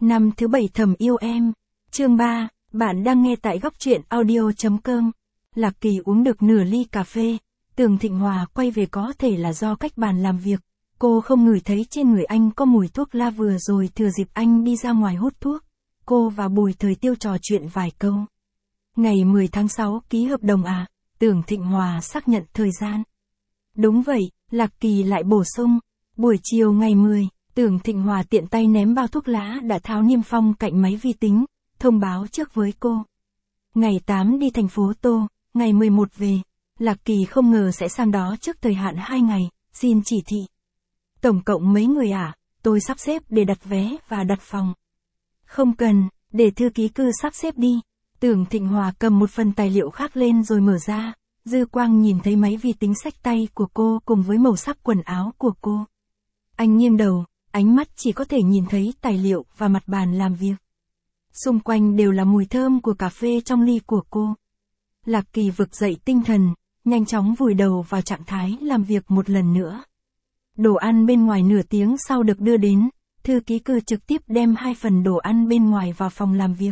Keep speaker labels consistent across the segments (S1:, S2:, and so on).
S1: Năm thứ 7 thầm yêu em. Chương 3, bạn đang nghe tại góc truyện audio.com. Lạc Kỳ uống được nửa ly cà phê, Tường Thịnh Hòa quay về có thể là do cách bàn làm việc. Cô không ngửi thấy trên người anh có mùi thuốc la vừa rồi thừa dịp anh đi ra ngoài hút thuốc. Cô và Bùi Thời Tiêu trò chuyện vài câu. Ngày 10 tháng 6 ký hợp đồng à? Tường Thịnh Hòa xác nhận thời gian. Đúng vậy, Lạc Kỳ lại bổ sung. Buổi chiều ngày 10, Tường Thịnh Hòa tiện tay ném bao thuốc lá đã tháo niêm phong cạnh máy vi tính, thông báo trước với cô. Ngày 8 đi thành phố Tô, ngày 11 về. Lạc Kỳ không ngờ sẽ sang đó trước thời hạn 2 ngày, xin chỉ thị. Tổng cộng mấy người à? Tôi sắp xếp để đặt vé và đặt phòng. Không cần, để thư ký cư sắp xếp đi. Tường Thịnh Hòa cầm một phần tài liệu khác lên rồi mở ra. Dư quang nhìn thấy máy vi tính xách tay của cô cùng với màu sắc quần áo của cô. Anh nghiêng đầu, ánh mắt chỉ có thể nhìn thấy tài liệu và mặt bàn làm việc. Xung quanh đều là mùi thơm của cà phê trong ly của cô. Lạc Kỳ vực dậy tinh thần, nhanh chóng vùi đầu vào trạng thái làm việc một lần nữa. Đồ ăn bên ngoài nửa tiếng sau được đưa đến, thư ký cư trực tiếp đem 2 phần đồ ăn bên ngoài vào phòng làm việc.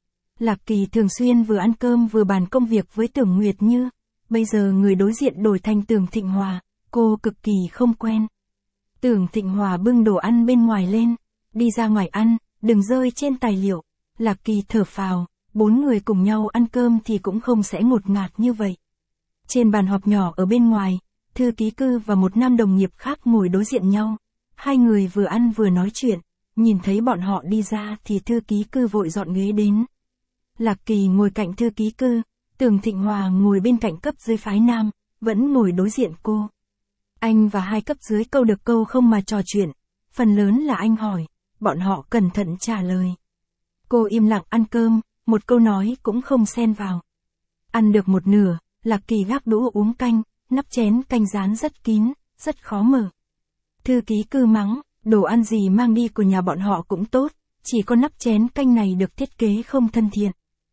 S1: Lạc Kỳ thường xuyên vừa ăn cơm vừa bàn công việc với Tưởng Nguyệt Như, bây giờ người đối diện đổi thành Tường Thịnh Hòa, cô cực kỳ không quen. Tường Thịnh Hòa bưng đồ ăn bên ngoài lên, đi ra ngoài ăn, đừng rơi trên tài liệu. Lạc Kỳ thở phào, 4 người cùng nhau ăn cơm thì cũng không sẽ ngột ngạt như vậy. Trên bàn họp nhỏ ở bên ngoài, thư ký cư và một nam đồng nghiệp khác ngồi đối diện nhau. Hai người vừa ăn vừa nói chuyện, nhìn thấy bọn họ đi ra thì thư ký cư vội dọn ghế đến. Lạc Kỳ ngồi cạnh thư ký cư, Tường Thịnh Hòa ngồi bên cạnh cấp dưới phái nam, vẫn ngồi đối diện cô. Anh và hai cấp dưới câu được câu không mà trò chuyện, phần lớn là anh hỏi, bọn họ cẩn thận trả lời. Cô im lặng ăn cơm, một câu nói cũng không xen vào. Ăn được một nửa, Lạc Kỳ gác đũa uống canh, nắp chén canh rán rất kín, rất khó mở. Thư ký cư mắng, đồ ăn gì mang đi của nhà bọn họ cũng tốt, chỉ có nắp chén canh này được thiết kế không thân thiện.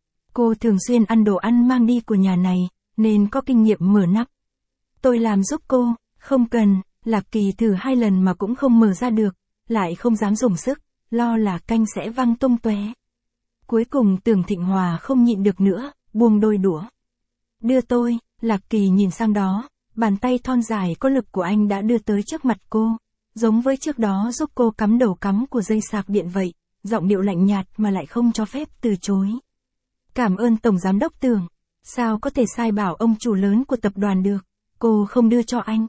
S1: Cô thường xuyên ăn đồ ăn mang đi của nhà này, nên có kinh nghiệm mở nắp. Tôi làm giúp cô, không cần. Lạc Kỳ thử 2 lần mà cũng không mở ra được, lại không dám dùng sức, lo là canh sẽ văng tung tóe. Cuối cùng Tường Thịnh Hòa không nhịn được nữa, buông đôi đũa. Đưa tôi. Lạc Kỳ nhìn sang đó, bàn tay thon dài có lực của anh đã đưa tới trước mặt cô, giống với trước đó giúp cô cắm đầu cắm của dây sạc điện vậy, giọng điệu lạnh nhạt mà lại không cho phép từ chối. Cảm ơn Tổng Giám đốc Tường, sao có thể sai bảo ông chủ lớn của tập đoàn được, cô không đưa cho anh.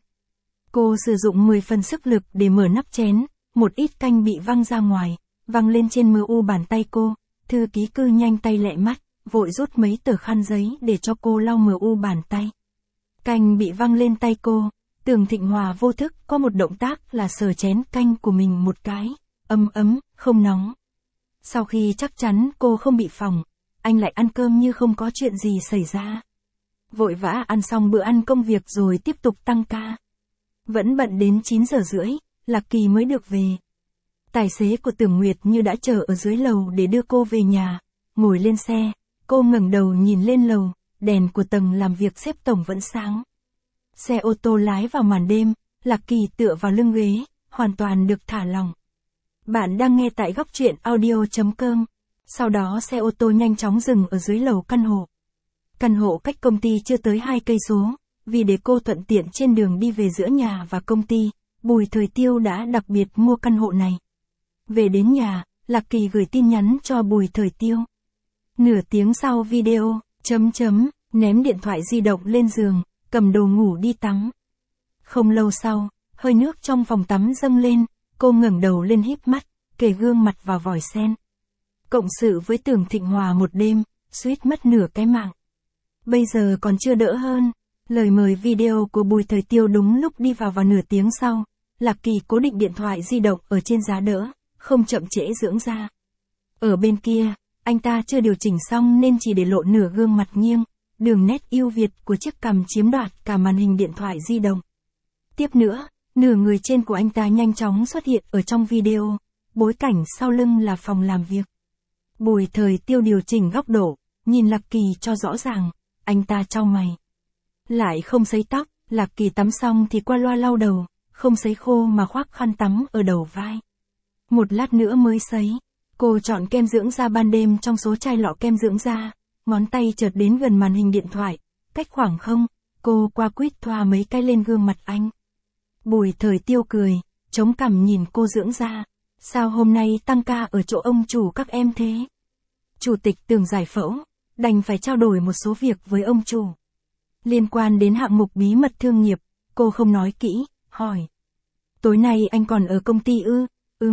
S1: Cô sử dụng 10 phần sức lực để mở nắp chén, một ít canh bị văng ra ngoài, văng lên trên mu bàn tay cô, thư ký cư nhanh tay lẹ mắt, vội rút mấy tờ khăn giấy để cho cô lau mu bàn tay. Canh bị văng lên tay cô, Tường Thịnh Hòa vô thức có một động tác là sờ chén canh của mình một cái, ấm, không nóng. Sau khi chắc chắn cô không bị phỏng, anh lại ăn cơm như không có chuyện gì xảy ra. Vội vã ăn xong bữa ăn công việc rồi tiếp tục tăng ca. Vẫn bận đến 9 giờ rưỡi, Lạc Kỳ mới được về. Tài xế của Tưởng Nguyệt Như đã chờ ở dưới lầu để đưa cô về nhà. Ngồi lên xe, cô ngẩng đầu nhìn lên lầu, đèn của tầng làm việc xếp tổng vẫn sáng. Xe ô tô lái vào màn đêm, Lạc Kỳ tựa vào lưng ghế, hoàn toàn được thả lỏng. Bạn đang nghe tại góc truyện audio.com. Sau đó xe ô tô nhanh chóng dừng ở dưới lầu căn hộ. Căn hộ cách công ty chưa tới 2 cây số, vì để cô thuận tiện trên đường đi về giữa nhà và công ty, Bùi Thời Tiêu đã đặc biệt mua căn hộ này. Về đến nhà, Lạc Kỳ gửi tin nhắn cho Bùi Thời Tiêu. Nửa tiếng sau video, ném điện thoại di động lên giường, cầm đồ ngủ đi tắm. Không lâu sau, hơi nước trong phòng tắm dâng lên, cô ngẩng đầu lên híp mắt, kề gương mặt vào vòi sen. Cộng sự với Tường Thịnh Hòa một đêm, suýt mất nửa cái mạng. Bây giờ còn chưa đỡ hơn. Lời mời video của Bùi Thời Tiêu đúng lúc đi vào nửa tiếng sau. Lạc Kỳ cố định điện thoại di động ở trên giá đỡ, không chậm trễ dưỡng da. Ở bên kia, anh ta chưa điều chỉnh xong nên chỉ để lộ nửa gương mặt nghiêng, đường nét ưu việt của chiếc cằm chiếm đoạt cả màn hình điện thoại di động. Tiếp nữa, nửa người trên của anh ta nhanh chóng xuất hiện ở trong video, bối cảnh sau lưng là phòng làm việc. Bùi Thời Tiêu điều chỉnh góc độ, nhìn Lạc Kỳ cho rõ ràng, anh ta chau mày. Lại không sấy tóc, Lạc Kỳ tắm xong thì qua loa lau đầu, không sấy khô mà khoác khăn tắm ở đầu vai. Một lát nữa mới sấy. Cô chọn kem dưỡng da ban đêm trong số chai lọ kem dưỡng da, ngón tay chợt đến gần màn hình điện thoại, cách khoảng không, cô qua quýt thoa mấy cái lên gương mặt anh. Bùi Thời Tiêu cười, chống cằm nhìn cô dưỡng da. Sao hôm nay tăng ca ở chỗ ông chủ các em thế? Chủ tịch Tường giải phẫu, đành phải trao đổi một số việc với ông chủ. Liên quan đến hạng mục bí mật thương nghiệp, cô không nói kỹ, hỏi. Tối nay anh còn ở công ty ư?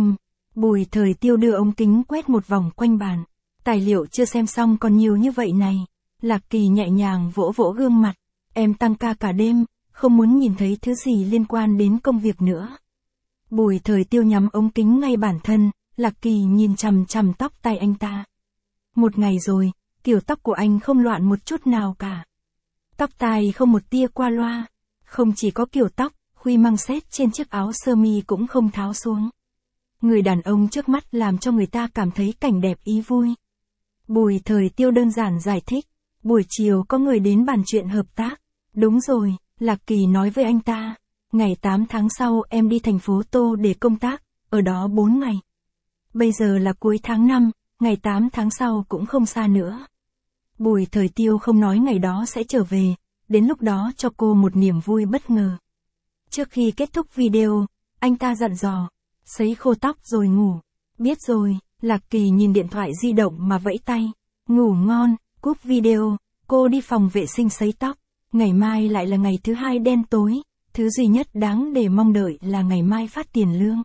S1: Bùi Thời Tiêu đưa ống kính quét một vòng quanh bàn. Tài liệu chưa xem xong còn nhiều như vậy này. Lạc Kỳ nhẹ nhàng vỗ vỗ gương mặt. Em tăng ca cả đêm, không muốn nhìn thấy thứ gì liên quan đến công việc nữa. Bùi Thời Tiêu nhắm ống kính ngay bản thân, Lạc Kỳ nhìn chằm chằm tóc tai anh ta. Một ngày rồi, kiểu tóc của anh không loạn một chút nào cả. Tóc tai không một tia qua loa. Không chỉ có kiểu tóc, khuy măng xét trên chiếc áo sơ mi cũng không tháo xuống. Người đàn ông trước mắt làm cho người ta cảm thấy cảnh đẹp ý vui. Bùi Thời Tiêu đơn giản giải thích. Buổi chiều có người đến bàn chuyện hợp tác. Đúng rồi, Lạc Kỳ nói với anh ta. Ngày 8 tháng sau em đi thành phố Tô để công tác, ở đó 4 ngày. Bây giờ là cuối tháng 5, ngày 8 tháng sau cũng không xa nữa. Bùi Thời Tiêu không nói ngày đó sẽ trở về, đến lúc đó cho cô một niềm vui bất ngờ. Trước khi kết thúc video, anh ta dặn dò, sấy khô tóc rồi ngủ. Biết rồi, Lạc Kỳ nhìn điện thoại di động mà vẫy tay. Ngủ ngon, cúp video, cô đi phòng vệ sinh sấy tóc. Ngày mai lại là ngày thứ hai đen tối, thứ duy nhất đáng để mong đợi là ngày mai phát tiền lương.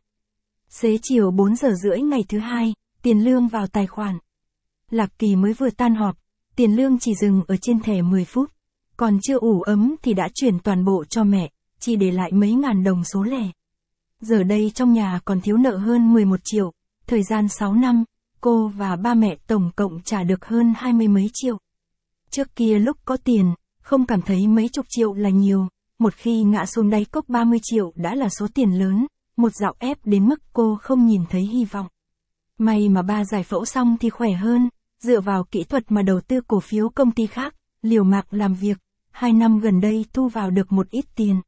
S1: Xế chiều 4 giờ rưỡi ngày thứ hai, tiền lương vào tài khoản. Lạc Kỳ mới vừa tan họp, tiền lương chỉ dừng ở trên thẻ 10 phút. Còn chưa ủ ấm thì đã chuyển toàn bộ cho mẹ, chỉ để lại mấy ngàn đồng số lẻ. Giờ đây trong nhà còn thiếu nợ hơn 11 triệu, thời gian 6 năm, cô và ba mẹ tổng cộng trả được hơn 20 mấy triệu. Trước kia lúc có tiền, không cảm thấy mấy chục triệu là nhiều, một khi ngã xuống đáy cốc 30 triệu đã là số tiền lớn, một dạo ép đến mức cô không nhìn thấy hy vọng. May mà ba giải phẫu xong thì khỏe hơn, dựa vào kỹ thuật mà đầu tư cổ phiếu công ty khác, liều mạng làm việc, 2 năm gần đây thu vào được một ít tiền.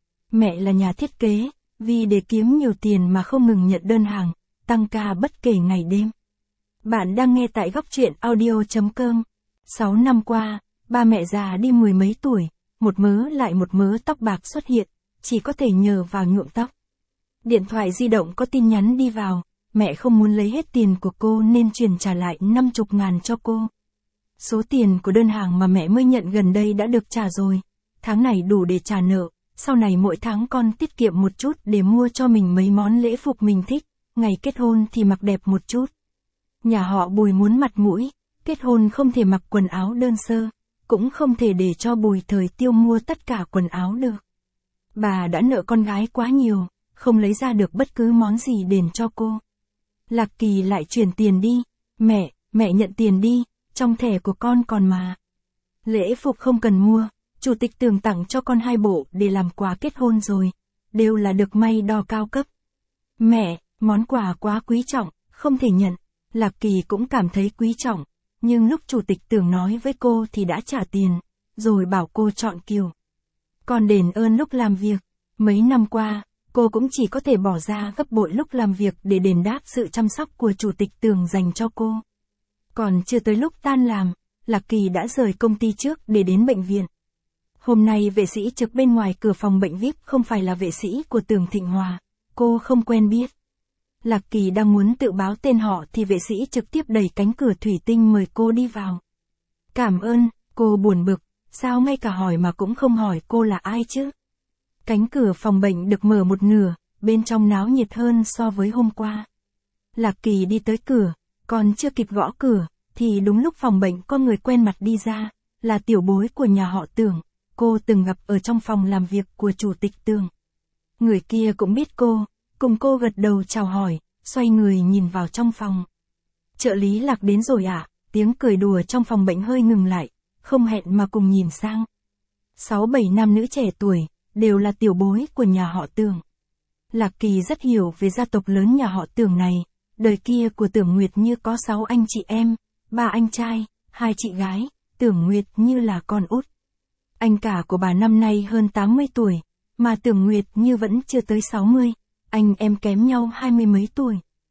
S1: Mẹ là nhà thiết kế, vì để kiếm nhiều tiền mà không ngừng nhận đơn hàng, tăng ca bất kể ngày đêm. Bạn đang nghe tại góc truyện audio.com. 6 năm qua, ba mẹ già đi mười mấy tuổi, một mớ lại một mớ tóc bạc xuất hiện, chỉ có thể nhờ vào nhuộm tóc. Điện thoại di động có tin nhắn đi vào, mẹ không muốn lấy hết tiền của cô nên chuyển trả lại 50.000 cho cô. Số tiền của đơn hàng mà mẹ mới nhận gần đây đã được trả rồi, tháng này đủ để trả nợ, sau này mỗi tháng con tiết kiệm một chút để mua cho mình mấy món lễ phục mình thích, ngày kết hôn thì mặc đẹp một chút. Nhà họ Bùi muốn mặt mũi, kết hôn không thể mặc quần áo đơn sơ, cũng không thể để cho Bùi Thời Tiêu mua tất cả quần áo được. Bà đã nợ con gái quá nhiều, không lấy ra được bất cứ món gì đền cho cô. Lạc Kỳ lại chuyển tiền đi, mẹ nhận tiền đi, trong thẻ của con còn mà. Lễ phục không cần mua, chủ tịch Tường tặng cho con 2 bộ để làm quà kết hôn rồi, đều là được may đo cao cấp. Mẹ, món quà quá quý trọng, không thể nhận. Lạc Kỳ cũng cảm thấy quý trọng, nhưng lúc chủ tịch Tường nói với cô thì đã trả tiền, rồi bảo cô chọn kiểu. Còn đền ơn lúc làm việc, mấy năm qua, cô cũng chỉ có thể bỏ ra gấp bội lúc làm việc để đền đáp sự chăm sóc của chủ tịch Tường dành cho cô. Còn chưa tới lúc tan làm, Lạc Kỳ đã rời công ty trước để đến bệnh viện. Hôm nay vệ sĩ trực bên ngoài cửa phòng bệnh VIP không phải là vệ sĩ của Tường Thịnh Hòa, cô không quen biết. Lạc Kỳ đang muốn tự báo tên họ thì vệ sĩ trực tiếp đẩy cánh cửa thủy tinh mời cô đi vào. Cảm ơn, cô buồn bực, sao ngay cả hỏi mà cũng không hỏi cô là ai chứ? Cánh cửa phòng bệnh được mở một nửa, bên trong náo nhiệt hơn so với hôm qua. Lạc Kỳ đi tới cửa, còn chưa kịp gõ cửa, thì đúng lúc phòng bệnh có người quen mặt đi ra, là tiểu bối của nhà họ Tường, cô từng gặp ở trong phòng làm việc của chủ tịch Tường. Người kia cũng biết cô, cùng cô gật đầu chào hỏi, xoay người nhìn vào trong phòng. Trợ lý Lạc đến rồi ạ, tiếng cười đùa trong phòng bệnh hơi ngừng lại, không hẹn mà cùng nhìn sang. 6-7 nam nữ trẻ tuổi, đều là tiểu bối của nhà họ Tường. Lạc Kỳ rất hiểu về gia tộc lớn nhà họ Tường này, đời kia của Tưởng Nguyệt như có 6 anh chị em, 3 anh trai, 2 chị gái, Tưởng Nguyệt như là con út. Anh cả của bà năm nay hơn 80 tuổi, mà Tưởng Nguyệt như vẫn chưa tới 60, anh em kém nhau 20 mấy tuổi.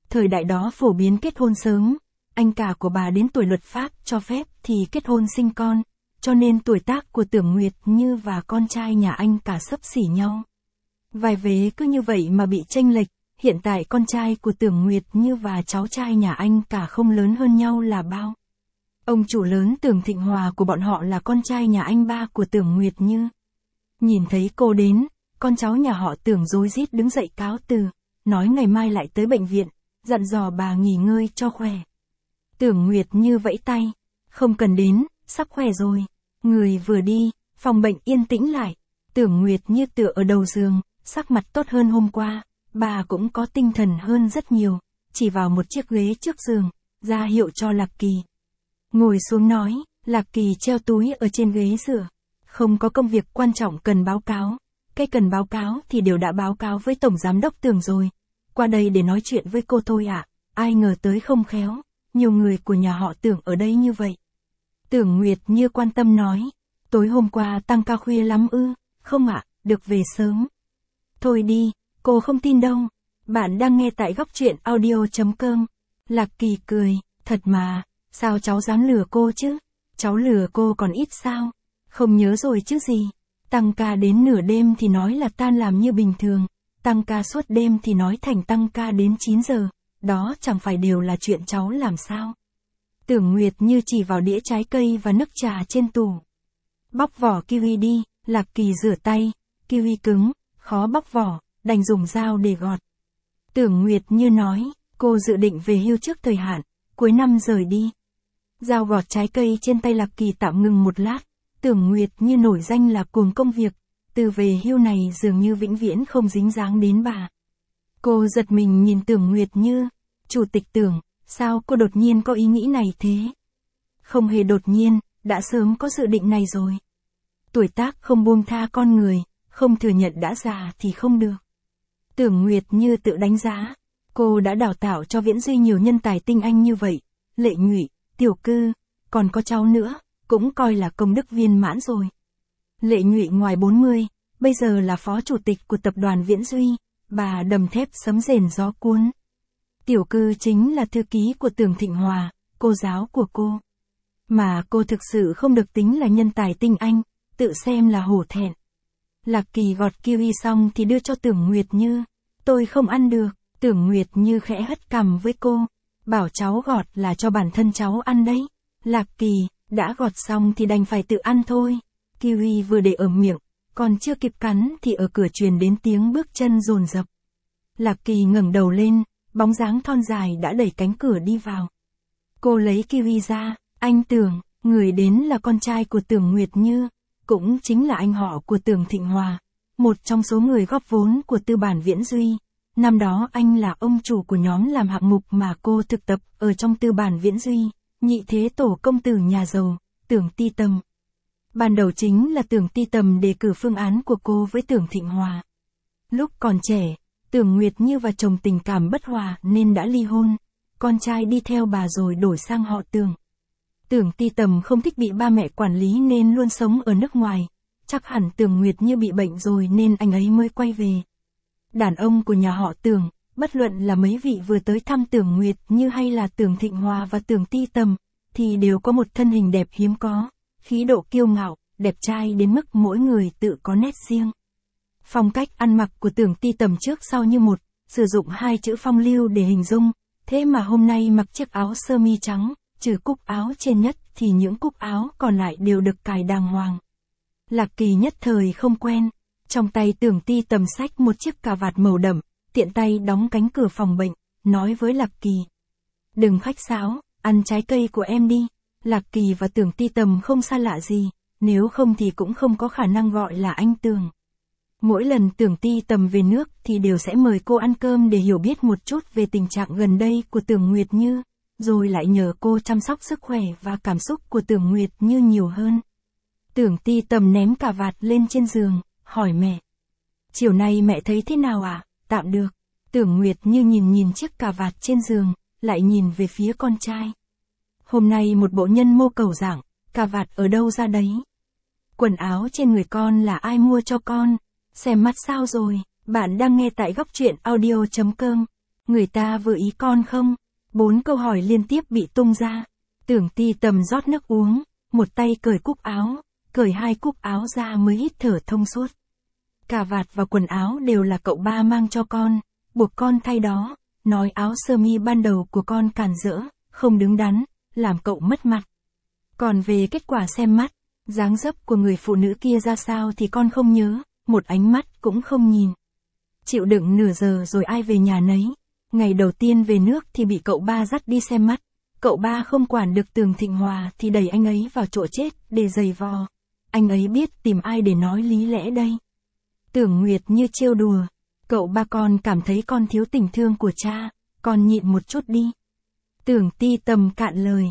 S1: Thời đại đó phổ biến kết hôn sớm, anh cả của bà đến tuổi luật pháp cho phép thì kết hôn sinh con, cho nên tuổi tác của Tưởng Nguyệt Như và con trai nhà anh cả xấp xỉ nhau. Vài vế cứ như vậy mà bị chênh lệch, hiện tại con trai của Tưởng Nguyệt Như và cháu trai nhà anh cả không lớn hơn nhau là bao. Ông chủ lớn Tưởng Thịnh Hòa của bọn họ là con trai nhà anh ba của Tưởng Nguyệt Như. Nhìn thấy cô đến, con cháu nhà họ Tưởng rối rít đứng dậy cáo từ, nói ngày mai lại tới bệnh viện, dặn dò bà nghỉ ngơi cho khỏe. Tưởng Nguyệt Như vẫy tay, không cần đến, sắp khỏe rồi. Người vừa đi, phòng bệnh yên tĩnh lại. Tưởng Nguyệt Như tựa ở đầu giường, sắc mặt tốt hơn hôm qua, bà cũng có tinh thần hơn rất nhiều, chỉ vào một chiếc ghế trước giường, ra hiệu cho Lạc Kỳ. Ngồi xuống nói, Lạc Kỳ treo túi ở trên ghế dựa. Không có công việc quan trọng cần báo cáo. Cái cần báo cáo thì đều đã báo cáo với Tổng Giám đốc Tưởng rồi. Qua đây để nói chuyện với cô thôi ạ. Ai ngờ tới không khéo, nhiều người của nhà họ Tưởng ở đây như vậy. Tưởng Nguyệt Như quan tâm nói, tối hôm qua tăng ca khuya lắm ư? Không ạ, được về sớm. Thôi đi, cô không tin đâu. Bạn đang nghe tại góc truyện audio.com. Lạc Kỳ cười, thật mà, sao cháu dám lừa cô chứ? Cháu lừa cô còn ít sao? Không nhớ rồi chứ gì. Tăng ca đến nửa đêm thì nói là tan làm như bình thường, tăng ca suốt đêm thì nói thành tăng ca đến 9 giờ, đó chẳng phải đều là chuyện cháu làm sao. Tưởng Nguyệt Như chỉ vào đĩa trái cây và nước trà trên tủ. Bóc vỏ kiwi đi, Lạc Kỳ rửa tay, kiwi cứng, khó bóc vỏ, đành dùng dao để gọt. Tưởng Nguyệt Như nói, cô dự định về hưu trước thời hạn, cuối năm rời đi. Dao gọt trái cây trên tay Lạc Kỳ tạm ngừng một lát. Tưởng Nguyệt Như nổi danh là cuồng công việc, từ về hưu này dường như vĩnh viễn không dính dáng đến bà. Cô giật mình nhìn Tưởng Nguyệt Như, Chủ tịch Tưởng, sao cô đột nhiên có ý nghĩ này thế? Không hề đột nhiên, đã sớm có dự định này rồi. Tuổi tác không buông tha con người, không thừa nhận đã già thì không được. Tưởng Nguyệt Như tự đánh giá, cô đã đào tạo cho Viễn Duy nhiều nhân tài tinh anh như vậy, Lệ Nhụy, Tiểu Cư, còn có cháu nữa. Cũng coi là công đức viên mãn rồi. Lệ Nhụy ngoài 40, bây giờ là phó chủ tịch của tập đoàn Viễn Duy, bà đầm thép sấm rền gió cuốn. Tiểu Cư chính là thư ký của Tưởng Thịnh Hòa, cô giáo của cô. Mà cô thực sự không được tính là nhân tài tinh anh, tự xem là hổ thẹn. Lạc Kỳ gọt kiwi xong thì đưa cho Tưởng Nguyệt Như. Tôi không ăn được, Tưởng Nguyệt Như khẽ hất cằm với cô. Bảo cháu gọt là cho bản thân cháu ăn đấy. Lạc Kỳ, đã gọt xong thì đành phải tự ăn thôi. Kiwi vừa để ở miệng, còn chưa kịp cắn thì ở cửa truyền đến tiếng bước chân dồn dập. Lạc Kỳ ngẩng đầu lên, bóng dáng thon dài đã đẩy cánh cửa đi vào. Cô lấy kiwi ra, anh Tưởng, người đến là con trai của Tưởng Nguyệt Như, cũng chính là anh họ của Tưởng Thịnh Hòa, một trong số người góp vốn của tư bản Viễn Duy. Năm đó anh là ông chủ của nhóm làm hạng mục mà cô thực tập ở trong tư bản Viễn Duy. Nhị thế tổ công tử nhà giàu, Tưởng Ti Tầm. Ban đầu chính là Tưởng Ti Tầm đề cử phương án của cô với Tưởng Thịnh Hòa. Lúc còn trẻ, Tưởng Nguyệt Như và chồng tình cảm bất hòa nên đã ly hôn, con trai đi theo bà rồi đổi sang họ Tưởng. Tưởng Ti Tầm không thích bị ba mẹ quản lý nên luôn sống ở nước ngoài, chắc hẳn Tưởng Nguyệt Như bị bệnh rồi nên anh ấy mới quay về. Đàn ông của nhà họ Tưởng, bất luận là mấy vị vừa tới thăm Tưởng Nguyệt Như hay là Tưởng Thịnh Hòa và Tưởng Ti Tầm, thì đều có một thân hình đẹp hiếm có, khí độ kiêu ngạo, đẹp trai đến mức mỗi người tự có nét riêng. Phong cách ăn mặc của Tưởng Ti Tầm trước sau như một, sử dụng hai chữ phong lưu để hình dung, thế mà hôm nay mặc chiếc áo sơ mi trắng, trừ cúc áo trên nhất thì những cúc áo còn lại đều được cài đàng hoàng. Lạc Kỳ nhất thời không quen, trong tay Tưởng Ti Tầm xách một chiếc cà vạt màu đậm, tiện tay đóng cánh cửa phòng bệnh, nói với Lạc Kỳ. Đừng khách sáo, ăn trái cây của em đi. Lạc Kỳ và Tưởng Ti Tầm không xa lạ gì, nếu không thì cũng không có khả năng gọi là anh Tưởng. Mỗi lần Tưởng Ti Tầm về nước thì đều sẽ mời cô ăn cơm để hiểu biết một chút về tình trạng gần đây của Tưởng Nguyệt Như, rồi lại nhờ cô chăm sóc sức khỏe và cảm xúc của Tưởng Nguyệt Như nhiều hơn. Tưởng Ti Tầm ném cà vạt lên trên giường, hỏi mẹ. Chiều nay mẹ thấy thế nào ạ? Tạm được. Tưởng Nguyệt Như nhìn chiếc cà vạt trên giường, lại nhìn về phía con trai. Hôm nay một bộ nhân mô cầu dạng, cà vạt ở đâu ra đấy? Quần áo trên người con là ai mua cho con? Xem mắt sao rồi? Bạn đang nghe tại góc truyện audio.com. Người ta vừa ý con không? 4 câu hỏi liên tiếp bị tung ra. Tưởng Ti Tầm rót nước uống, một tay cởi cúc áo, cởi 2 cúc áo ra mới hít thở thông suốt. Cà vạt và quần áo đều là cậu ba mang cho con, buộc con thay đó, nói áo sơ mi ban đầu của con cản rỡ, không đứng đắn, làm cậu mất mặt. Còn về kết quả xem mắt, dáng dấp của người phụ nữ kia ra sao thì con không nhớ, một ánh mắt cũng không nhìn. Chịu đựng nửa giờ rồi ai về nhà nấy. Ngày đầu tiên về nước thì bị cậu ba dắt đi xem mắt. Cậu ba không quản được Tường Thịnh Hòa thì đẩy anh ấy vào chỗ chết để giày vò. Anh ấy biết tìm ai để nói lý lẽ đây. Tưởng Nguyệt như trêu đùa. Cậu ba con cảm thấy con thiếu tình thương của cha, con nhịn một chút đi. Tưởng Ti Tầm cạn lời.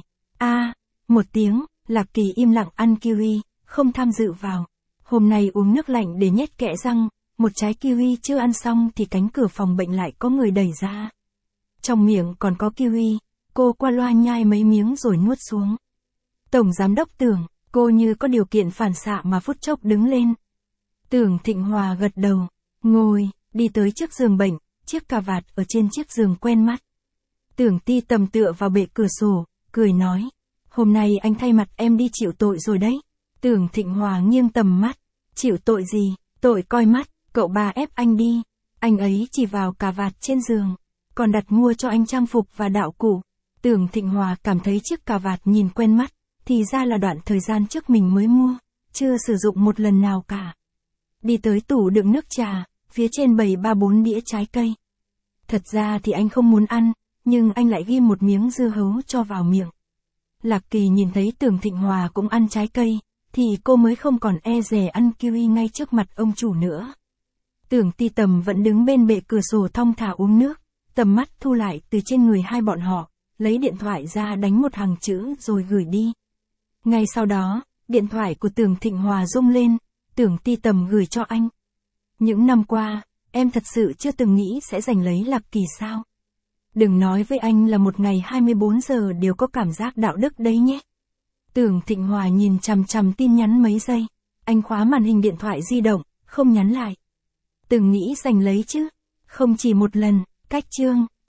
S1: Một tiếng, Lạc Kỳ im lặng ăn kiwi, không tham dự vào. Hôm nay uống nước lạnh để nhét kẽ răng, một trái kiwi chưa ăn xong thì cánh cửa phòng bệnh lại có người đẩy ra. Trong miệng còn có kiwi, cô qua loa nhai mấy miếng rồi nuốt xuống. Tổng giám đốc Tưởng, cô như có điều kiện phản xạ mà phút chốc đứng lên. Tưởng Thịnh Hòa gật đầu, ngồi, đi tới trước giường bệnh, chiếc cà vạt ở trên chiếc giường quen mắt. Tưởng Ti Tầm tựa vào bệ cửa sổ, cười nói, hôm nay anh thay mặt em đi chịu tội rồi đấy. Tưởng Thịnh Hòa nghiêng tầm mắt, chịu tội gì, tội coi mắt, cậu ba ép anh đi. Anh ấy chỉ vào cà vạt trên giường, còn đặt mua cho anh trang phục và đạo cụ. Tưởng Thịnh Hòa cảm thấy chiếc cà vạt nhìn quen mắt, thì ra là đoạn thời gian trước mình mới mua, chưa sử dụng một lần nào cả. Đi tới tủ đựng nước trà, phía trên bày 3-4 đĩa trái cây. Thật ra thì anh không muốn ăn, nhưng anh lại ghim một miếng dưa hấu cho vào miệng. Lạc Kỳ nhìn thấy Tưởng Thịnh Hòa cũng ăn trái cây, thì cô mới không còn e dè ăn kiwi ngay trước mặt ông chủ nữa. Tưởng Ti Tầm vẫn đứng bên bệ cửa sổ thong thả uống nước, tầm mắt thu lại từ trên người hai bọn họ, lấy điện thoại ra đánh một hàng chữ rồi gửi đi. Ngay sau đó, điện thoại của Tưởng Thịnh Hòa rung lên, Tưởng Ti Tầm gửi cho anh. Những năm qua, em thật sự chưa từng nghĩ sẽ giành lấy Lạc Kỳ sao? Đừng nói với anh là một ngày 24 giờ đều có cảm giác đạo đức đấy nhé. Tưởng Thịnh Hòa nhìn chằm chằm tin nhắn mấy giây, anh khóa màn hình điện thoại di động, không nhắn lại. Từng nghĩ giành lấy chứ? Không chỉ một lần, cách chương.